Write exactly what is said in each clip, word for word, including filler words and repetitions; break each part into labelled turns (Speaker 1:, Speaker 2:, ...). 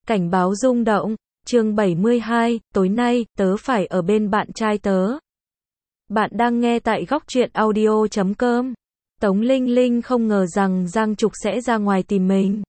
Speaker 1: Cảnh báo rung động, chương bảy mươi hai, tối nay, tớ phải ở bên bạn trai tớ. Bạn đang nghe tại góc truyện audio chấm com. Tống Linh Linh không ngờ rằng Giang Trục sẽ ra ngoài tìm mình.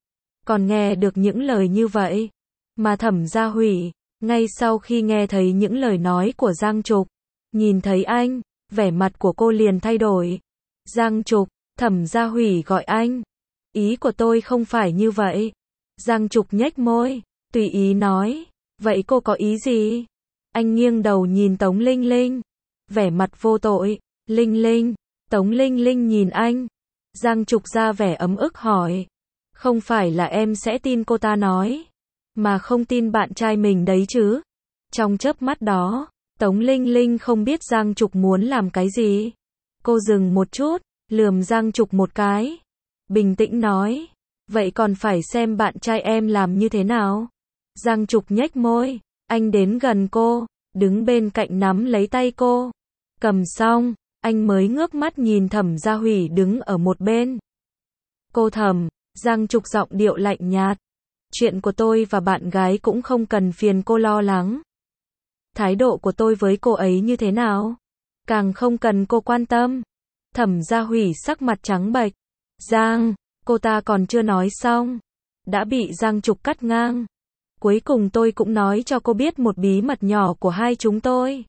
Speaker 1: Còn nghe được những lời như vậy, mà Thẩm Gia Hủy, ngay sau khi nghe thấy những lời nói của Giang Trục, nhìn thấy anh, vẻ mặt của cô liền thay đổi. Giang Trục, Thẩm Gia Hủy gọi anh. Ý của tôi không phải như vậy. Giang Trục nhếch môi, tùy ý nói, vậy cô có ý gì? Anh nghiêng đầu nhìn Tống Linh Linh, vẻ mặt vô tội. Linh Linh, Tống Linh Linh nhìn anh. Giang Trục ra vẻ ấm ức hỏi, không phải là em sẽ tin cô ta nói, mà không tin bạn trai mình đấy chứ? Trong chớp mắt đó, Tống Linh Linh không biết Giang Trục muốn làm cái gì. Cô dừng một chút, lườm Giang Trục một cái, bình tĩnh nói, vậy còn phải xem bạn trai em làm như thế nào. Giang Trục nhếch môi, anh đến gần cô, đứng bên cạnh nắm lấy tay cô. Cầm xong, anh mới ngước mắt nhìn Thẩm Gia Hủy đứng ở một bên. Cô Thẩm, Giang Trục giọng điệu lạnh nhạt, chuyện của tôi và bạn gái cũng không cần phiền cô lo lắng. Thái độ của tôi với cô ấy như thế nào, càng không cần cô quan tâm. Thẩm Gia Hủy sắc mặt trắng bệch. Giang, cô ta còn chưa nói xong, đã bị Giang Trục cắt ngang. Cuối cùng tôi cũng nói cho cô biết một bí mật nhỏ của hai chúng tôi.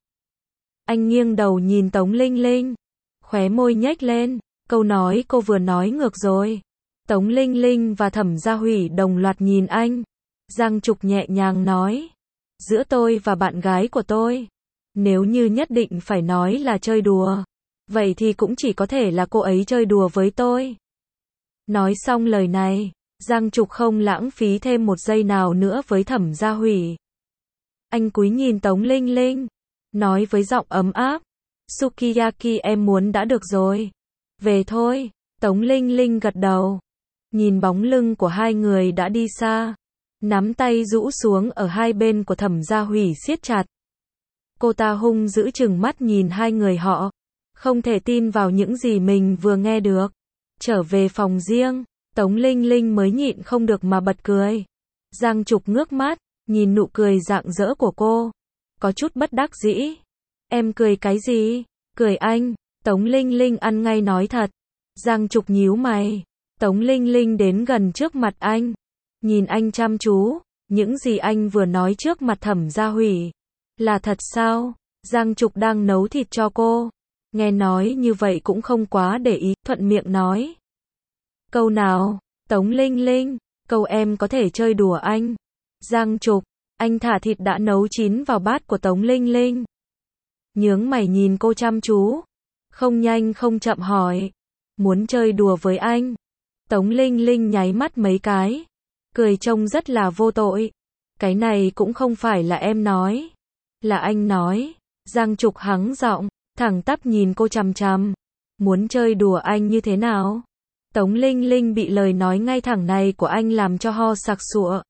Speaker 1: Anh nghiêng đầu nhìn Tống Linh Linh, khóe môi nhếch lên, câu nói cô vừa nói ngược rồi. Tống Linh Linh và Thẩm Gia Hủy đồng loạt nhìn anh. Giang Trục nhẹ nhàng nói, giữa tôi và bạn gái của tôi, nếu như nhất định phải nói là chơi đùa, vậy thì cũng chỉ có thể là cô ấy chơi đùa với tôi. Nói xong lời này, Giang Trục không lãng phí thêm một giây nào nữa với Thẩm Gia Hủy. Anh cúi nhìn Tống Linh Linh, nói với giọng ấm áp, Sukiyaki em muốn đã được rồi. Về thôi. Tống Linh Linh gật đầu, nhìn bóng lưng của hai người đã đi xa, nắm tay rũ xuống ở hai bên của Thẩm Gia Hủy siết chặt. Cô ta hung dữ trừng mắt nhìn hai người họ, không thể tin vào những gì mình vừa nghe được. Trở về phòng riêng, Tống Linh Linh mới nhịn không được mà bật cười. Giang Trục ngước mắt, nhìn nụ cười rạng rỡ của cô, có chút bất đắc dĩ. Em cười cái gì? Cười anh. Tống Linh Linh ăn ngay nói thật. Giang Trục nhíu mày. Tống Linh Linh đến gần trước mặt anh, nhìn anh chăm chú. Những gì anh vừa nói trước mặt Thẩm Gia Hủy là thật sao? Giang Trục đang nấu thịt cho cô, nghe nói như vậy cũng không quá để ý, thuận miệng nói. Câu nào? Tống Linh Linh, câu em có thể chơi đùa anh. Giang Trục, anh thả thịt đã nấu chín vào bát của Tống Linh Linh. Nhướng mày nhìn cô chăm chú, không nhanh không chậm hỏi, muốn chơi đùa với anh? Tống Linh Linh nháy mắt mấy cái, cười trông rất là vô tội. Cái này cũng không phải là em nói, là anh nói. Giang Trục hắng giọng, thẳng tắp nhìn cô chằm chằm. Muốn chơi đùa anh như thế nào? Tống Linh Linh bị lời nói ngay thẳng này của anh làm cho ho sặc sụa.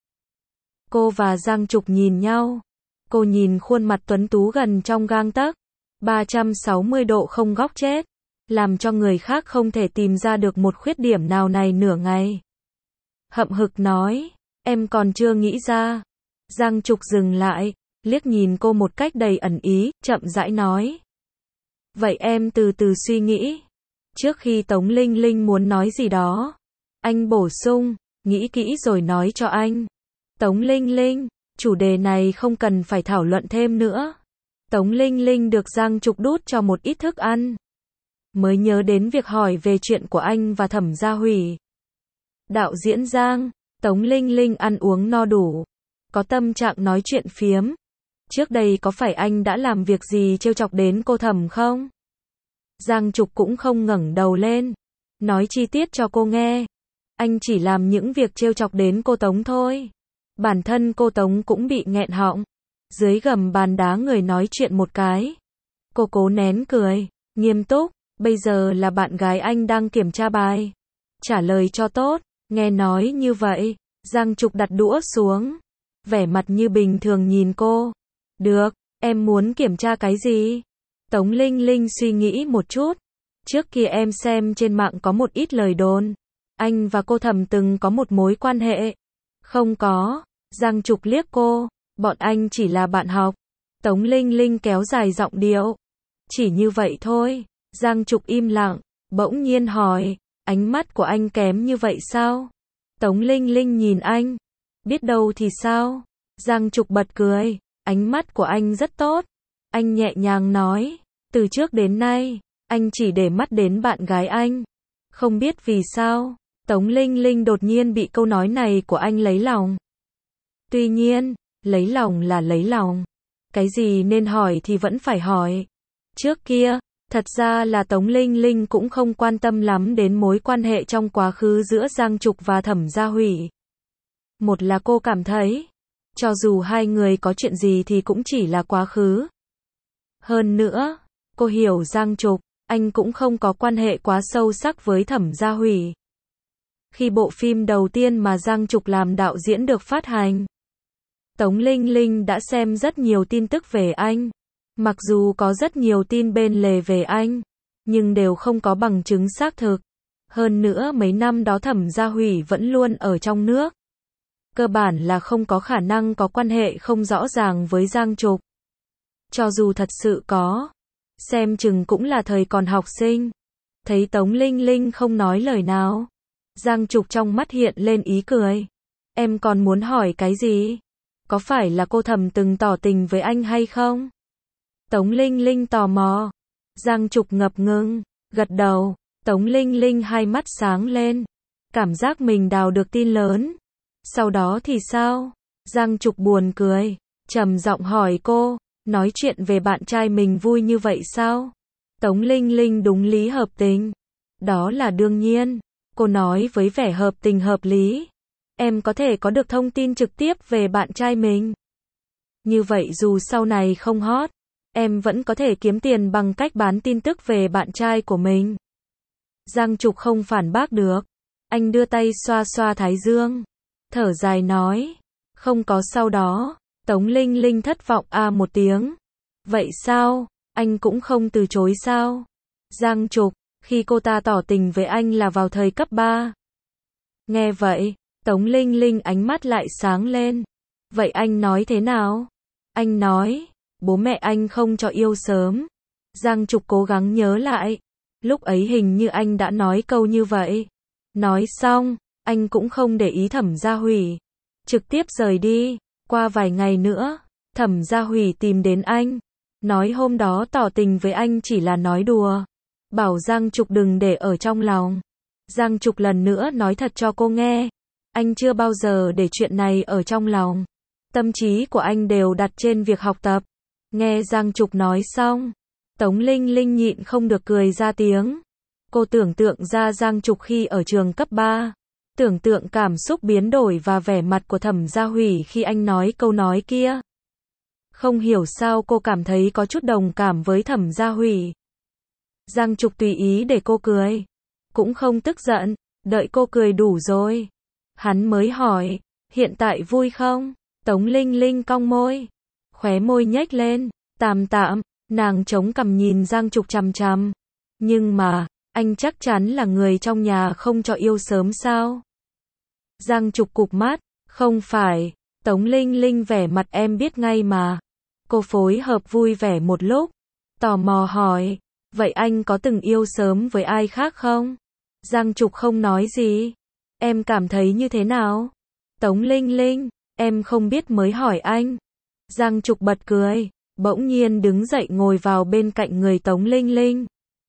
Speaker 1: Cô và Giang Trục nhìn nhau. Cô nhìn khuôn mặt tuấn tú gần trong gang tấc, ba trăm sáu mươi độ không góc chết, làm cho người khác không thể tìm ra được một khuyết điểm nào này nửa ngày. Hậm hực nói, em còn chưa nghĩ ra. Giang Trục dừng lại, liếc nhìn cô một cách đầy ẩn ý, chậm rãi nói. Vậy em từ từ suy nghĩ. Trước khi Tống Linh Linh muốn nói gì đó, anh bổ sung, nghĩ kỹ rồi nói cho anh. Tống Linh Linh, chủ đề này không cần phải thảo luận thêm nữa. Tống Linh Linh được Giang Trục đút cho một ít thức ăn, mới nhớ đến việc hỏi về chuyện của anh và Thẩm Gia Hủy. Đạo diễn Giang, Tống Linh Linh ăn uống no đủ, có tâm trạng nói chuyện phiếm. Trước đây có phải anh đã làm việc gì trêu chọc đến cô Thẩm không? Giang Trục cũng không ngẩng đầu lên, nói chi tiết cho cô nghe. Anh chỉ làm những việc trêu chọc đến cô Tống thôi. Bản thân cô Tống cũng bị nghẹn họng. Dưới gầm bàn đá người nói chuyện một cái. Cô cố nén cười, nghiêm túc, bây giờ là bạn gái anh đang kiểm tra bài. Trả lời cho tốt. Nghe nói như vậy, Giang Trục đặt đũa xuống, vẻ mặt như bình thường nhìn cô. Được, em muốn kiểm tra cái gì? Tống Linh Linh suy nghĩ một chút. Trước kia em xem trên mạng có một ít lời đồn, anh và cô Thẩm từng có một mối quan hệ. Không có. Giang Trục liếc cô, bọn anh chỉ là bạn học. Tống Linh Linh kéo dài giọng điệu. Chỉ như vậy thôi. Giang Trục im lặng, bỗng nhiên hỏi, ánh mắt của anh kém như vậy sao? Tống Linh Linh nhìn anh, biết đâu thì sao? Giang Trục bật cười, ánh mắt của anh rất tốt. Anh nhẹ nhàng nói, từ trước đến nay, anh chỉ để mắt đến bạn gái anh. Không biết vì sao, Tống Linh Linh đột nhiên bị câu nói này của anh lấy lòng. Tuy nhiên, lấy lòng là lấy lòng. Cái gì nên hỏi thì vẫn phải hỏi. Trước kia, thật ra là Tống Linh Linh cũng không quan tâm lắm đến mối quan hệ trong quá khứ giữa Giang Trục và Thẩm Gia Hủy. Một là cô cảm thấy, cho dù hai người có chuyện gì thì cũng chỉ là quá khứ. Hơn nữa, cô hiểu Giang Trục, anh cũng không có quan hệ quá sâu sắc với Thẩm Gia Hủy. Khi bộ phim đầu tiên mà Giang Trục làm đạo diễn được phát hành, Tống Linh Linh đã xem rất nhiều tin tức về anh. Mặc dù có rất nhiều tin bên lề về anh, nhưng đều không có bằng chứng xác thực. Hơn nữa mấy năm đó Thẩm Gia Hủy vẫn luôn ở trong nước. Cơ bản là không có khả năng có quan hệ không rõ ràng với Giang Trục. Cho dù thật sự có, xem chừng cũng là thời còn học sinh. Thấy Tống Linh Linh không nói lời nào, Giang Trục trong mắt hiện lên ý cười. Em còn muốn hỏi cái gì? Có phải là cô Thẩm từng tỏ tình với anh hay không? Tống Linh Linh tò mò. Giang Trục ngập ngừng, gật đầu. Tống Linh Linh hai mắt sáng lên, cảm giác mình đào được tin lớn. Sau đó thì sao? Giang Trục buồn cười, trầm giọng hỏi cô, nói chuyện về bạn trai mình vui như vậy sao? Tống Linh Linh đúng lý hợp tình. Đó là đương nhiên, cô nói với vẻ hợp tình hợp lý. Em có thể có được thông tin trực tiếp về bạn trai mình. Như vậy dù sau này không hot, em vẫn có thể kiếm tiền bằng cách bán tin tức về bạn trai của mình. Giang Trục không phản bác được. Anh đưa tay xoa xoa thái dương, thở dài nói, không có sau đó. Tống Linh Linh thất vọng a một tiếng. Vậy sao, anh cũng không từ chối sao? Giang Trục, khi cô ta tỏ tình với anh là vào thời cấp ba. Nghe vậy, Tống Linh Linh ánh mắt lại sáng lên. Vậy anh nói thế nào? Anh nói, bố mẹ anh không cho yêu sớm. Giang Trục cố gắng nhớ lại. Lúc ấy hình như anh đã nói câu như vậy. Nói xong, anh cũng không để ý Thẩm Gia Hủy, trực tiếp rời đi. Qua vài ngày nữa, Thẩm Gia Hủy tìm đến anh, nói hôm đó tỏ tình với anh chỉ là nói đùa, bảo Giang Trục đừng để ở trong lòng. Giang Trục lần nữa nói thật cho cô nghe, anh chưa bao giờ để chuyện này ở trong lòng. Tâm trí của anh đều đặt trên việc học tập. Nghe Giang Trục nói xong, Tống Linh Linh nhịn không được cười ra tiếng. Cô tưởng tượng ra Giang Trục khi ở trường cấp ba. Tưởng tượng cảm xúc biến đổi và vẻ mặt của Thẩm Gia Hủy khi anh nói câu nói kia. Không hiểu sao cô cảm thấy có chút đồng cảm với Thẩm Gia Hủy. Giang Trục tùy ý để cô cười, cũng không tức giận, đợi cô cười đủ rồi, hắn mới hỏi, hiện tại vui không? Tống Linh Linh cong môi, khóe môi nhếch lên, tạm tạm, nàng chống cằm nhìn Giang Trục chằm chằm. Nhưng mà, anh chắc chắn là người trong nhà không cho yêu sớm sao? Giang Trục cụp mắt, không phải. Tống Linh Linh vẻ mặt em biết ngay mà. Cô phối hợp vui vẻ một lúc, tò mò hỏi, vậy anh có từng yêu sớm với ai khác không? Giang Trục không nói gì. Em cảm thấy như thế nào? Tống Linh Linh, em không biết mới hỏi anh. Giang Trục bật cười, bỗng nhiên đứng dậy ngồi vào bên cạnh người Tống Linh Linh.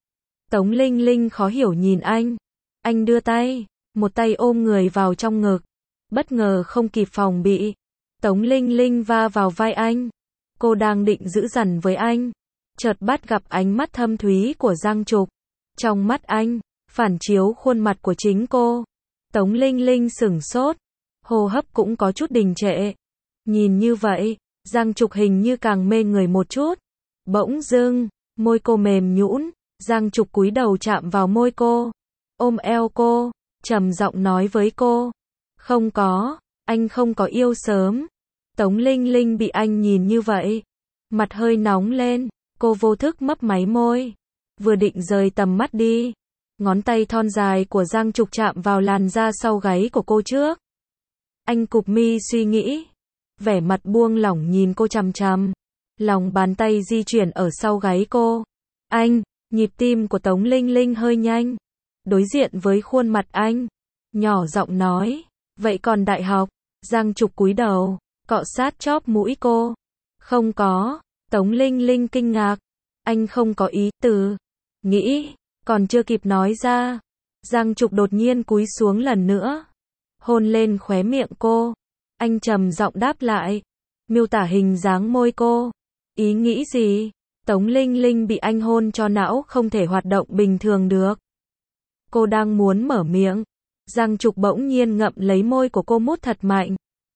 Speaker 1: Tống Linh Linh khó hiểu nhìn anh. Anh đưa tay, một tay ôm người vào trong ngực. Bất ngờ không kịp phòng bị, Tống Linh Linh va vào vai anh. Cô đang định giữ dằn với anh, chợt bắt gặp ánh mắt thâm thúy của Giang Trục. Trong mắt anh, phản chiếu khuôn mặt của chính cô. Tống Linh Linh sửng sốt, hô hấp cũng có chút đình trệ. Nhìn như vậy, Giang Trục hình như càng mê người một chút. Bỗng dưng, môi cô mềm nhũn, Giang Trục cúi đầu chạm vào môi cô, ôm eo cô, trầm giọng nói với cô, không có, anh không có yêu sớm. Tống Linh Linh bị anh nhìn như vậy, mặt hơi nóng lên, cô vô thức mấp máy môi, vừa định rời tầm mắt đi, ngón tay thon dài của Giang Trục chạm vào làn da sau gáy của cô trước. Anh cụp mi suy nghĩ, vẻ mặt buông lỏng nhìn cô chằm chằm. Lòng bàn tay di chuyển ở sau gáy cô. Anh, nhịp tim của Tống Linh Linh hơi nhanh. Đối diện với khuôn mặt anh, nhỏ giọng nói, vậy còn đại học? Giang Trục cúi đầu, cọ sát chóp mũi cô. Không có. Tống Linh Linh kinh ngạc. Anh không có ý từ. Nghĩ, còn chưa kịp nói ra. Giang Trục đột nhiên cúi xuống lần nữa. Hôn lên khóe miệng cô. Anh trầm giọng đáp lại. Miêu tả hình dáng môi cô. Ý nghĩ gì? Tống Linh Linh bị anh hôn cho não không thể hoạt động bình thường được. Cô đang muốn mở miệng. Giang Trục bỗng nhiên ngậm lấy môi của cô mút thật mạnh.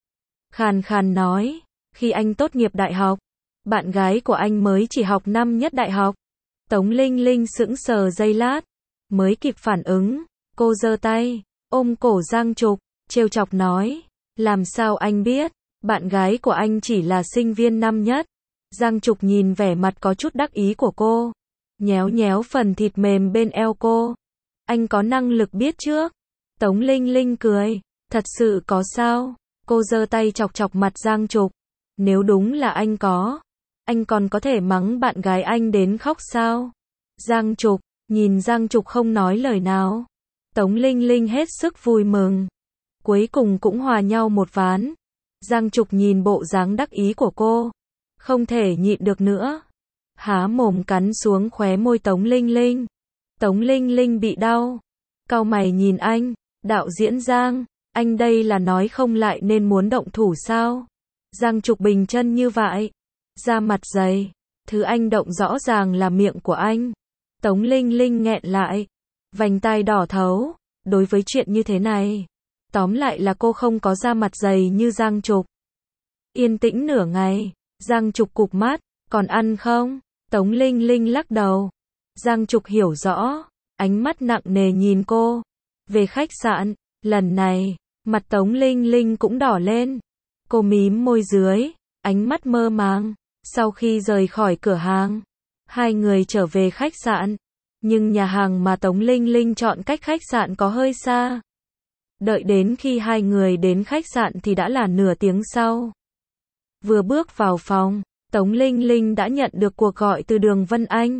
Speaker 1: Khàn khàn nói. Khi anh tốt nghiệp đại học, bạn gái của anh mới chỉ học năm nhất đại học. Tống Linh Linh sững sờ giây lát. Mới kịp phản ứng. Cô giơ tay, ôm cổ Giang Trục, trêu chọc nói. Làm sao anh biết? Bạn gái của anh chỉ là sinh viên năm nhất. Giang Trục nhìn vẻ mặt có chút đắc ý của cô. Nhéo nhéo phần thịt mềm bên eo cô. Anh có năng lực biết trước. Tống Linh Linh cười. Thật sự có sao? Cô giơ tay chọc chọc mặt Giang Trục. Nếu đúng là anh có, anh còn có thể mắng bạn gái anh đến khóc sao? Giang Trục, nhìn Giang Trục không nói lời nào. Tống Linh Linh hết sức vui mừng. Cuối cùng cũng hòa nhau một ván. Giang Trục nhìn bộ dáng đắc ý của cô. Không thể nhịn được nữa. Há mồm cắn xuống khóe môi Tống Linh Linh. Tống Linh Linh bị đau. Cau mày nhìn anh. Đạo diễn Giang, anh đây là nói không lại nên muốn động thủ sao? Giang Trục bình chân như vậy. Da mặt dày. Thứ anh động rõ ràng là miệng của anh. Tống Linh Linh nghẹn lại. Vành tai đỏ thấu. Đối với chuyện như thế này, tóm lại là cô không có da mặt dày như Giang Trục. Yên tĩnh nửa ngày. Giang Trục cụp mắt. Còn ăn không? Tống Linh Linh lắc đầu. Giang Trục hiểu rõ. Ánh mắt nặng nề nhìn cô. Về khách sạn. Lần này, mặt Tống Linh Linh cũng đỏ lên. Cô mím môi dưới. Ánh mắt mơ màng. Sau khi rời khỏi cửa hàng, hai người trở về khách sạn. Nhưng nhà hàng mà Tống Linh Linh chọn cách khách sạn có hơi xa. Đợi đến khi hai người đến khách sạn thì đã là nửa tiếng sau. Vừa bước vào phòng, Tống Linh Linh đã nhận được cuộc gọi từ Đường Vân Anh.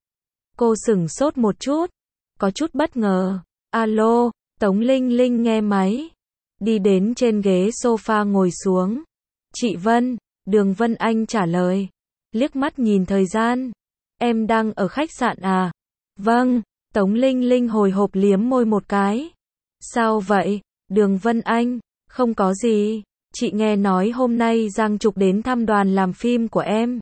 Speaker 1: Cô sửng sốt một chút, có chút bất ngờ. Alo, Tống Linh Linh nghe máy. Đi đến trên ghế sofa ngồi xuống. Chị Vân, Đường Vân Anh trả lời. Liếc mắt nhìn thời gian. Em đang ở khách sạn à? Vâng, Tống Linh Linh hồi hộp liếm môi một cái. Sao vậy? Đường Vân Anh, không có gì. Chị nghe nói hôm nay Giang Trục đến thăm đoàn làm phim của em.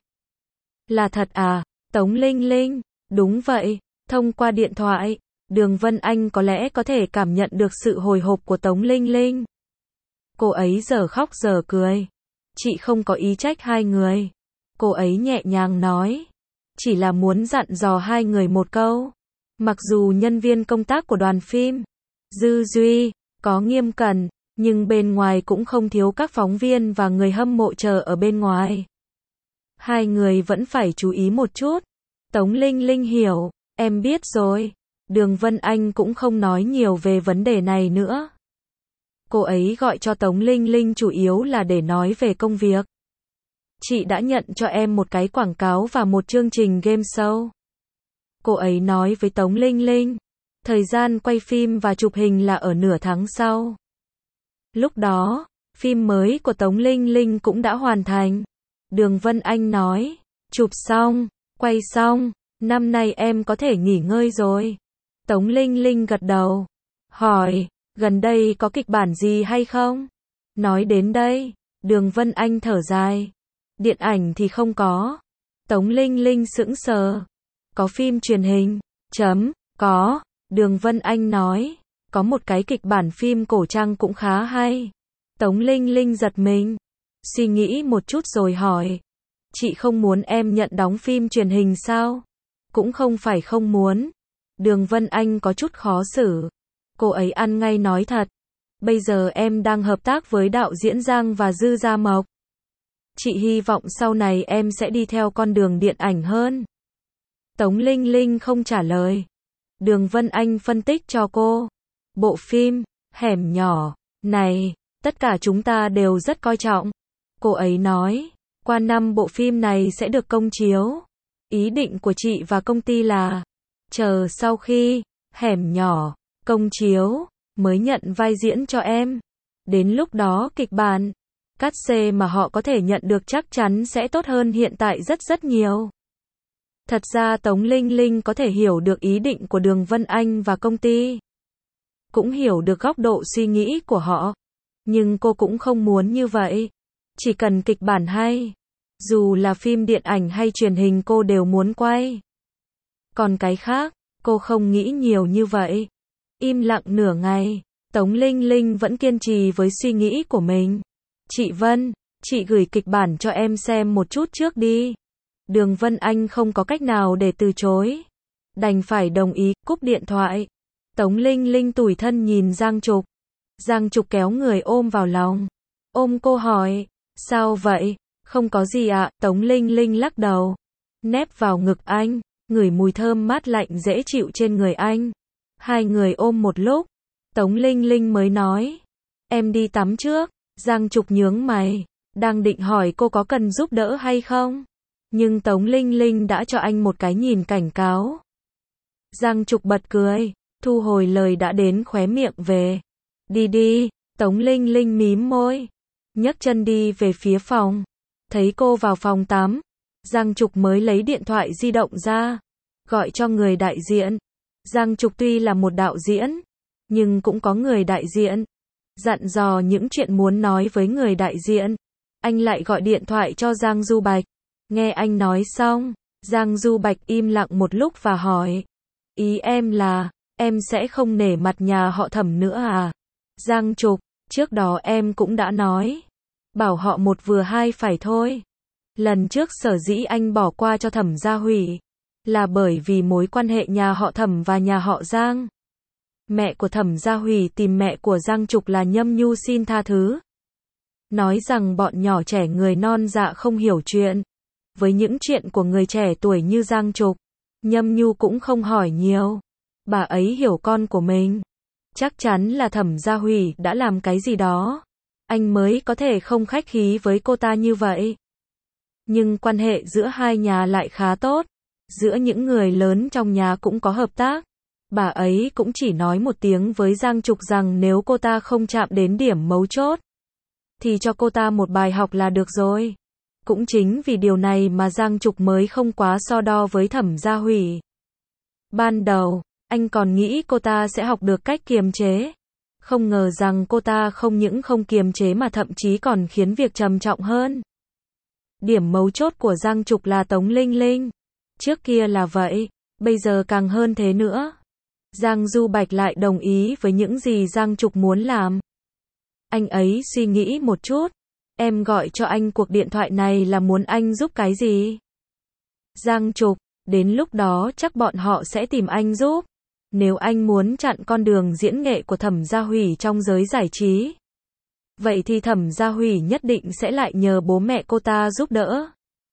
Speaker 1: Là thật à? Tống Linh Linh, đúng vậy. Thông qua điện thoại, Đường Vân Anh có lẽ có thể cảm nhận được sự hồi hộp của Tống Linh Linh. Cô ấy giờ khóc giờ cười. Chị không có ý trách hai người. Cô ấy nhẹ nhàng nói. Chỉ là muốn dặn dò hai người một câu. Mặc dù nhân viên công tác của đoàn phim, Dư Duy, có nghiêm cẩn, nhưng bên ngoài cũng không thiếu các phóng viên và người hâm mộ chờ ở bên ngoài. Hai người vẫn phải chú ý một chút. Tống Linh Linh hiểu, em biết rồi. Đường Vân Anh cũng không nói nhiều về vấn đề này nữa. Cô ấy gọi cho Tống Linh Linh chủ yếu là để nói về công việc. Chị đã nhận cho em một cái quảng cáo và một chương trình game show. Cô ấy nói với Tống Linh Linh. Thời gian quay phim và chụp hình là ở nửa tháng sau. Lúc đó, phim mới của Tống Linh Linh cũng đã hoàn thành. Đường Vân Anh nói. Chụp xong, quay xong, năm nay em có thể nghỉ ngơi rồi. Tống Linh Linh gật đầu. Hỏi, gần đây có kịch bản gì hay không? Nói đến đây, Đường Vân Anh thở dài. Điện ảnh thì không có. Tống Linh Linh sững sờ. Có phim truyền hình. Chấm, có. Đường Vân Anh nói. Có một cái kịch bản phim cổ trang cũng khá hay. Tống Linh Linh giật mình. Suy nghĩ một chút rồi hỏi. Chị không muốn em nhận đóng phim truyền hình sao? Cũng không phải không muốn. Đường Vân Anh có chút khó xử. Cô ấy ăn ngay nói thật. Bây giờ em đang hợp tác với đạo diễn Giang và Dư Gia Mộc. Chị hy vọng sau này em sẽ đi theo con đường điện ảnh hơn. Tống Linh Linh không trả lời. Đường Vân Anh phân tích cho cô. Bộ phim, Hẻm Nhỏ, này, tất cả chúng ta đều rất coi trọng. Cô ấy nói, qua năm bộ phim này sẽ được công chiếu. Ý định của chị và công ty là, chờ sau khi Hẻm Nhỏ công chiếu, mới nhận vai diễn cho em. Đến lúc đó kịch bản, cát xê mà họ có thể nhận được chắc chắn sẽ tốt hơn hiện tại rất rất nhiều. Thật ra Tống Linh Linh có thể hiểu được ý định của Đường Vân Anh và công ty. Cũng hiểu được góc độ suy nghĩ của họ. Nhưng cô cũng không muốn như vậy. Chỉ cần kịch bản hay. Dù là phim điện ảnh hay truyền hình cô đều muốn quay. Còn cái khác, cô không nghĩ nhiều như vậy. Im lặng nửa ngày, Tống Linh Linh vẫn kiên trì với suy nghĩ của mình. Chị Vân, chị gửi kịch bản cho em xem một chút trước đi. Đường Vân Anh không có cách nào để từ chối. Đành phải đồng ý, cúp điện thoại. Tống Linh Linh tủi thân nhìn Giang Trục. Giang Trục kéo người ôm vào lòng. Ôm cô hỏi, sao vậy? Không có gì ạ, Tống Linh Linh lắc đầu. Nép vào ngực anh, ngửi mùi thơm mát lạnh dễ chịu trên người anh. Hai người ôm một lúc, Tống Linh Linh mới nói, em đi tắm trước. Giang Trục nhướng mày, đang định hỏi cô có cần giúp đỡ hay không. Nhưng Tống Linh Linh đã cho anh một cái nhìn cảnh cáo. Giang Trục bật cười, thu hồi lời đã đến khóe miệng về. Đi đi, Tống Linh Linh mím môi, nhấc chân đi về phía phòng. Thấy cô vào phòng tắm, Giang Trục mới lấy điện thoại di động ra, gọi cho người đại diện. Giang Trục tuy là một đạo diễn, nhưng cũng có người đại diện. Dặn dò những chuyện muốn nói với người đại diện. Anh lại gọi điện thoại cho Giang Du Bạch. Nghe anh nói xong, Giang Du Bạch im lặng một lúc và hỏi. Ý em là, em sẽ không nể mặt nhà họ Thẩm nữa à? Giang Trục, trước đó em cũng đã nói. Bảo họ một vừa hai phải thôi. Lần trước sở dĩ anh bỏ qua cho Thẩm Gia Hủy, là bởi vì mối quan hệ nhà họ Thẩm và nhà họ Giang. Mẹ của Thẩm Gia Hủy tìm mẹ của Giang Trục là Nhâm Nhu xin tha thứ. Nói rằng bọn nhỏ trẻ người non dạ không hiểu chuyện. Với những chuyện của người trẻ tuổi như Giang Trục, Nhâm Nhu cũng không hỏi nhiều. Bà ấy hiểu con của mình. Chắc chắn là Thẩm Gia Hủy đã làm cái gì đó. Anh mới có thể không khách khí với cô ta như vậy. Nhưng quan hệ giữa hai nhà lại khá tốt. Giữa những người lớn trong nhà cũng có hợp tác. Bà ấy cũng chỉ nói một tiếng với Giang Trục rằng nếu cô ta không chạm đến điểm mấu chốt, thì cho cô ta một bài học là được rồi. Cũng chính vì điều này mà Giang Trục mới không quá so đo với Thẩm Gia Hủy. Ban đầu, anh còn nghĩ cô ta sẽ học được cách kiềm chế. Không ngờ rằng cô ta không những không kiềm chế mà thậm chí còn khiến việc trầm trọng hơn. Điểm mấu chốt của Giang Trục là Tống Linh Linh. Trước kia là vậy, bây giờ càng hơn thế nữa. Giang Du Bạch lại đồng ý với những gì Giang Trục muốn làm. Anh ấy suy nghĩ một chút. Em gọi cho anh cuộc điện thoại này là muốn anh giúp cái gì? Giang Trục, đến lúc đó chắc bọn họ sẽ tìm anh giúp. Nếu anh muốn chặn con đường diễn nghệ của Thẩm Gia Hủy trong giới giải trí, vậy thì Thẩm Gia Hủy nhất định sẽ lại nhờ bố mẹ cô ta giúp đỡ.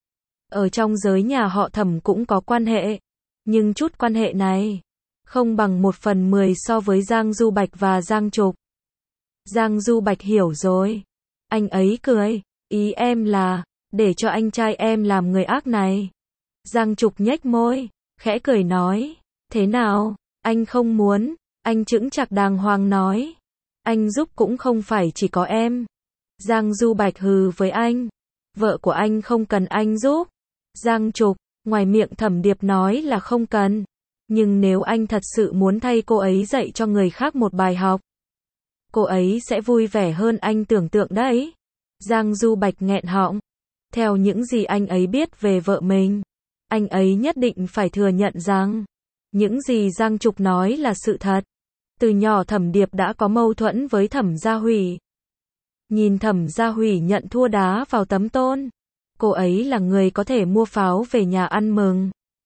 Speaker 1: Ở trong giới nhà họ Thẩm cũng có quan hệ, nhưng chút quan hệ này không bằng một phần mười so với Giang Du Bạch và Giang Trục. Giang Du Bạch hiểu rồi. Anh ấy cười, ý em là, để cho anh trai em làm người ác này. Giang Trục nhếch môi, khẽ cười nói, thế nào, anh không muốn, anh chững chạc đàng hoàng nói. Anh giúp cũng không phải chỉ có em. Giang Du Bạch hừ với anh, vợ của anh không cần anh giúp. Giang Trục, ngoài miệng Thẩm Điệp nói là không cần. Nhưng nếu anh thật sự muốn thay cô ấy dạy cho người khác một bài học, cô ấy sẽ vui vẻ hơn anh tưởng tượng đấy. Giang Du Bạch nghẹn họng. Theo những gì anh ấy biết về vợ mình, anh ấy nhất định phải thừa nhận rằng những gì Giang Trục nói là sự thật. Từ nhỏ Thẩm Điệp đã có mâu thuẫn với Thẩm Gia Hủy. Nhìn Thẩm Gia Hủy nhận thua đá vào tấm tôn, cô ấy là người có thể mua pháo về nhà ăn mừng.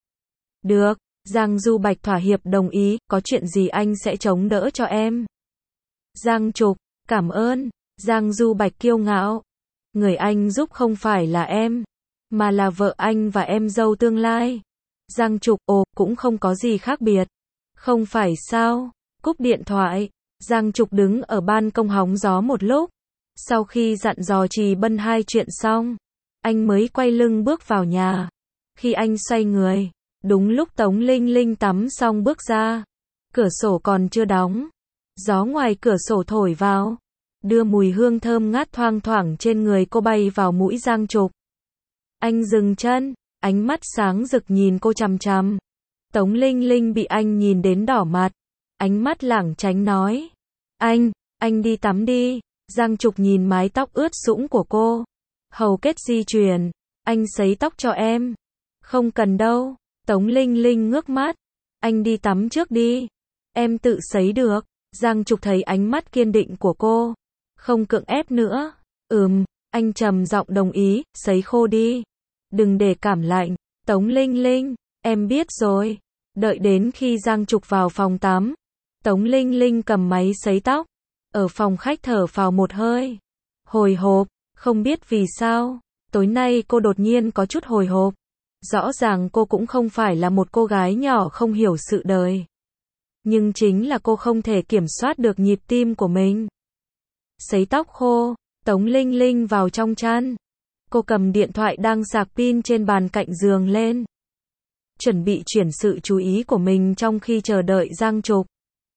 Speaker 1: Được, Giang Du Bạch thỏa hiệp đồng ý, có chuyện gì anh sẽ chống đỡ cho em. Giang Trục, cảm ơn. Giang Du Bạch kiêu ngạo. Người anh giúp không phải là em, mà là vợ anh và em dâu tương lai. Giang Trục, ồ, cũng không có gì khác biệt. Không phải sao? Cúp điện thoại, Giang Trục đứng ở ban công hóng gió một lúc. Sau khi dặn dò Trì Bân hai chuyện xong, anh mới quay lưng bước vào nhà. Khi anh xoay người, đúng lúc Tống Linh Linh tắm xong bước ra. Cửa sổ còn chưa đóng. Gió ngoài cửa sổ thổi vào, đưa mùi hương thơm ngát thoang thoảng trên người cô bay vào mũi Giang Trục. Anh dừng chân, ánh mắt sáng rực nhìn cô chằm chằm. Tống Linh Linh bị anh nhìn đến đỏ mặt, ánh mắt lảng tránh nói. Anh, anh đi tắm đi. Giang Trục nhìn mái tóc ướt sũng của cô. Hầu kết di chuyển, anh sấy tóc cho em. Không cần đâu. Tống Linh Linh ngước mắt. Anh đi tắm trước đi. Em tự sấy được. Giang Trục thấy ánh mắt kiên định của cô. Không cưỡng ép nữa. Ừm, anh trầm giọng đồng ý, sấy khô đi. Đừng để cảm lạnh. Tống Linh Linh, em biết rồi. Đợi đến khi Giang Trục vào phòng tắm, Tống Linh Linh cầm máy sấy tóc. Ở phòng khách thở phào một hơi. Hồi hộp, không biết vì sao. Tối nay cô đột nhiên có chút hồi hộp. Rõ ràng cô cũng không phải là một cô gái nhỏ không hiểu sự đời. Nhưng chính là cô không thể kiểm soát được nhịp tim của mình. Sấy tóc khô, Tống Linh Linh vào trong chăn. Cô cầm điện thoại đang sạc pin trên bàn cạnh giường lên. Chuẩn bị chuyển sự chú ý của mình trong khi chờ đợi Giang Trục.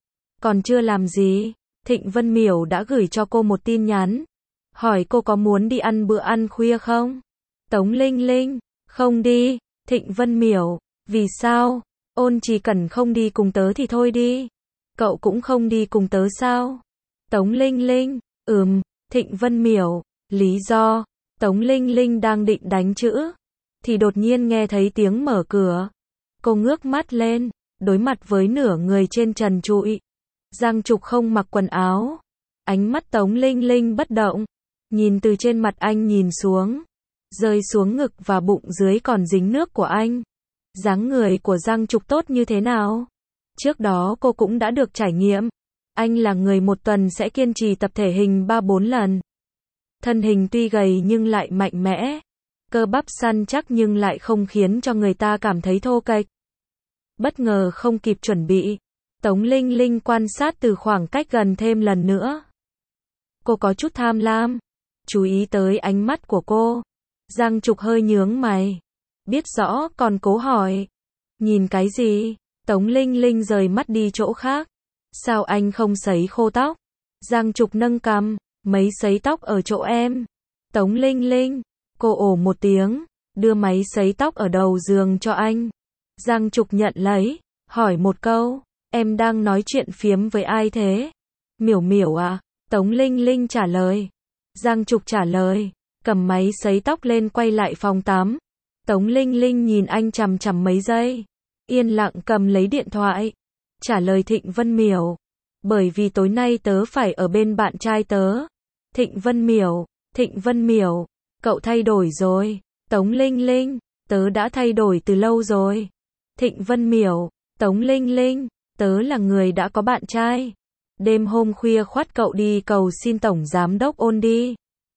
Speaker 1: Còn chưa làm gì, Thịnh Vân Miểu đã gửi cho cô một tin nhắn. Hỏi cô có muốn đi ăn bữa ăn khuya không? Tống Linh Linh, không đi. Thịnh Vân Miểu, vì sao? Ôn Chỉ Cần không đi cùng tớ thì thôi đi. Cậu cũng không đi cùng tớ sao? Tống Linh Linh, ừm. Thịnh Vân Miểu, lý do. Tống Linh Linh đang định đánh chữ, thì đột nhiên nghe thấy tiếng mở cửa. Cô ngước mắt lên, đối mặt với nửa người trên trần trụi. Giang Trục không mặc quần áo. Ánh mắt Tống Linh Linh bất động, nhìn từ trên mặt anh nhìn xuống, rơi xuống ngực và bụng dưới còn dính nước của anh. Dáng người của Giang Trục tốt như thế nào? Trước đó cô cũng đã được trải nghiệm. Anh là người một tuần sẽ kiên trì tập thể hình ba bốn lần. Thân hình tuy gầy nhưng lại mạnh mẽ. Cơ bắp săn chắc nhưng lại không khiến cho người ta cảm thấy thô kệch. Bất ngờ không kịp chuẩn bị, Tống Linh Linh quan sát từ khoảng cách gần thêm lần nữa. Cô có chút tham lam, chú ý tới ánh mắt của cô. Giang Trục hơi nhướng mày, biết rõ còn cố hỏi. Nhìn cái gì? Tống Linh Linh rời mắt đi chỗ khác. Sao anh không sấy khô tóc? Giang Trục nâng cằm, mấy sấy tóc ở chỗ em. Tống Linh Linh, cô ồ một tiếng, đưa máy sấy tóc ở đầu giường cho anh. Giang Trục nhận lấy, hỏi một câu, em đang nói chuyện phiếm với ai thế? Miểu Miểu à? Tống Linh Linh trả lời. Giang Trục trả lời, cầm máy sấy tóc lên quay lại phòng tắm. Tống Linh Linh nhìn anh chằm chằm mấy giây, yên lặng cầm lấy điện thoại, trả lời Thịnh Vân Miểu. Bởi vì tối nay tớ phải ở bên bạn trai tớ. Thịnh Vân Miểu, Thịnh Vân Miểu, cậu thay đổi rồi. Tống Linh Linh, tớ đã thay đổi từ lâu rồi. Thịnh Vân Miểu, Tống Linh Linh, tớ là người đã có bạn trai. Đêm hôm khuya khoắt cậu đi cầu xin Tổng Giám Đốc Ôn đi.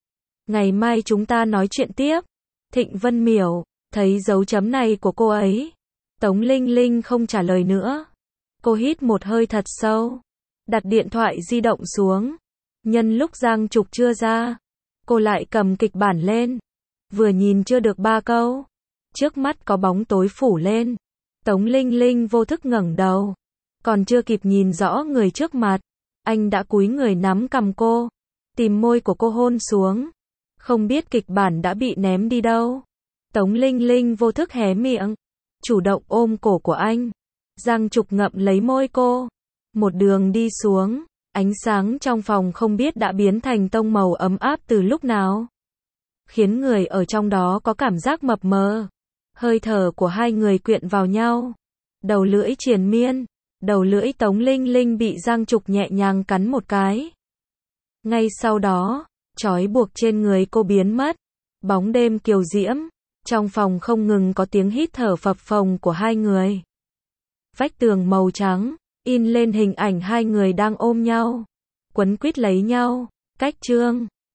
Speaker 1: Ngày mai chúng ta nói chuyện tiếp. Thịnh Vân Miểu, thấy dấu chấm này của cô ấy. Tống Linh Linh không trả lời nữa. Cô hít một hơi thật sâu, đặt điện thoại di động xuống. Nhân lúc Giang Trục chưa ra, cô lại cầm kịch bản lên. Vừa nhìn chưa được ba câu, trước mắt có bóng tối phủ lên. Tống Linh Linh vô thức ngẩng đầu, còn chưa kịp nhìn rõ người trước mặt, anh đã cúi người nắm cằm cô, tìm môi của cô hôn xuống. Không biết kịch bản đã bị ném đi đâu. Tống Linh Linh vô thức hé miệng, chủ động ôm cổ của anh. Giang Trục ngậm lấy môi cô, một đường đi xuống. Ánh sáng trong phòng không biết đã biến thành tông màu ấm áp từ lúc nào, khiến người ở trong đó có cảm giác mập mờ. Hơi thở của hai người quyện vào nhau, đầu lưỡi triền miên. Đầu lưỡi Tống Linh Linh bị Giang Trục nhẹ nhàng cắn một cái. Ngay sau đó, trói buộc trên người cô biến mất. Bóng đêm kiều diễm, trong phòng không ngừng có tiếng hít thở phập phồng của hai người. Vách tường màu trắng in lên hình ảnh hai người đang ôm nhau, quấn quýt lấy nhau. Cách chương